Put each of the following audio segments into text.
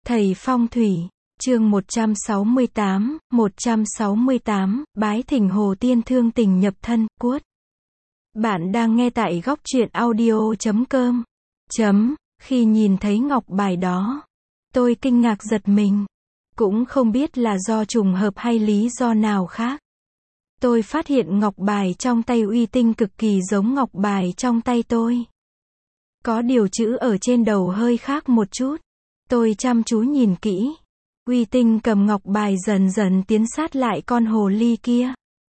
Thầy phong thủy, chương 168, bái thỉnh Hồ Tiên thương tình nhập thân, cuốt. Bạn đang nghe tại góc truyện audio.com. Khi nhìn thấy ngọc bài đó, tôi kinh ngạc giật mình. Cũng không biết là do trùng hợp hay lý do nào khác. Tôi phát hiện ngọc bài trong tay Uy Tinh cực kỳ giống ngọc bài trong tay tôi. Có điều chữ ở trên đầu hơi khác một chút. Tôi chăm chú nhìn kỹ. Uy Tinh cầm ngọc bài dần dần tiến sát lại con hồ ly kia.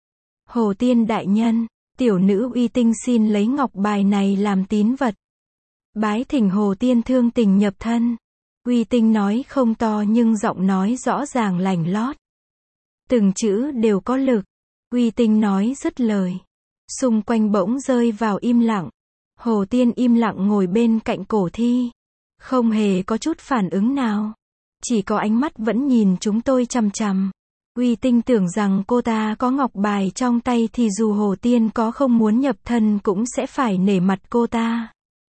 Hồ Tiên đại nhân, tiểu nữ Uy Tinh xin lấy ngọc bài này làm tín vật. Bái thỉnh Hồ Tiên thương tình nhập thân. Uy Tinh nói không to nhưng giọng nói rõ ràng lành lót. Từng chữ đều có lực. Uy Tinh nói dứt lời. Xung quanh bỗng rơi vào im lặng. Hồ Tiên im lặng ngồi bên cạnh cổ thi. Không hề có chút phản ứng nào. Chỉ có ánh mắt vẫn nhìn chúng tôi chằm chằm. Uy Tinh tưởng rằng cô ta có ngọc bài trong tay thì dù Hồ Tiên có không muốn nhập thân cũng sẽ phải nể mặt cô ta.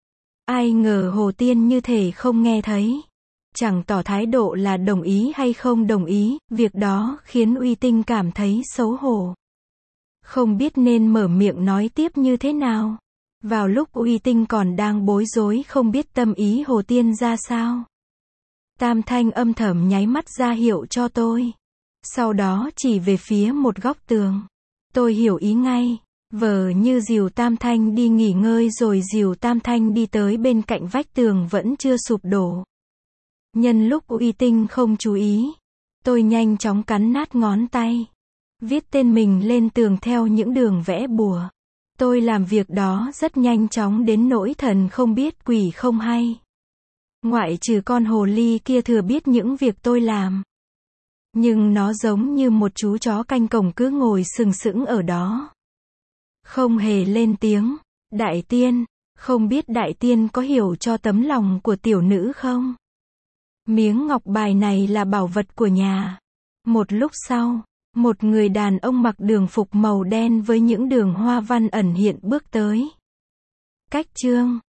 Ai ngờ Hồ Tiên như thể không nghe thấy. Chẳng tỏ thái độ là đồng ý hay không đồng ý, việc đó khiến Uy Tinh cảm thấy xấu hổ. Không biết nên mở miệng nói tiếp như thế nào. Vào lúc Uy Tinh còn đang bối rối không biết tâm ý Hồ Tiên ra sao. Tam Thanh âm thầm nháy mắt ra hiệu cho tôi. Sau đó chỉ về phía một góc tường. Tôi hiểu ý ngay. Vờ như dìu Tam Thanh đi nghỉ ngơi rồi dìu Tam Thanh đi tới bên cạnh vách tường vẫn chưa sụp đổ. Nhân lúc Uy Tinh không chú ý, tôi nhanh chóng cắn nát ngón tay. Viết tên mình lên tường theo những đường vẽ bùa. Tôi làm việc đó rất nhanh chóng đến nỗi thần không biết quỷ không hay. Ngoại trừ con hồ ly kia thừa biết những việc tôi làm. Nhưng nó giống như một chú chó canh cổng cứ ngồi sừng sững ở đó. Không hề lên tiếng. Đại tiên, không biết đại tiên có hiểu cho tấm lòng của tiểu nữ không? Miếng ngọc bài này là bảo vật của nhà. Một lúc sau, một người đàn ông mặc đường phục màu đen với những đường hoa văn ẩn hiện bước tới. Cách chương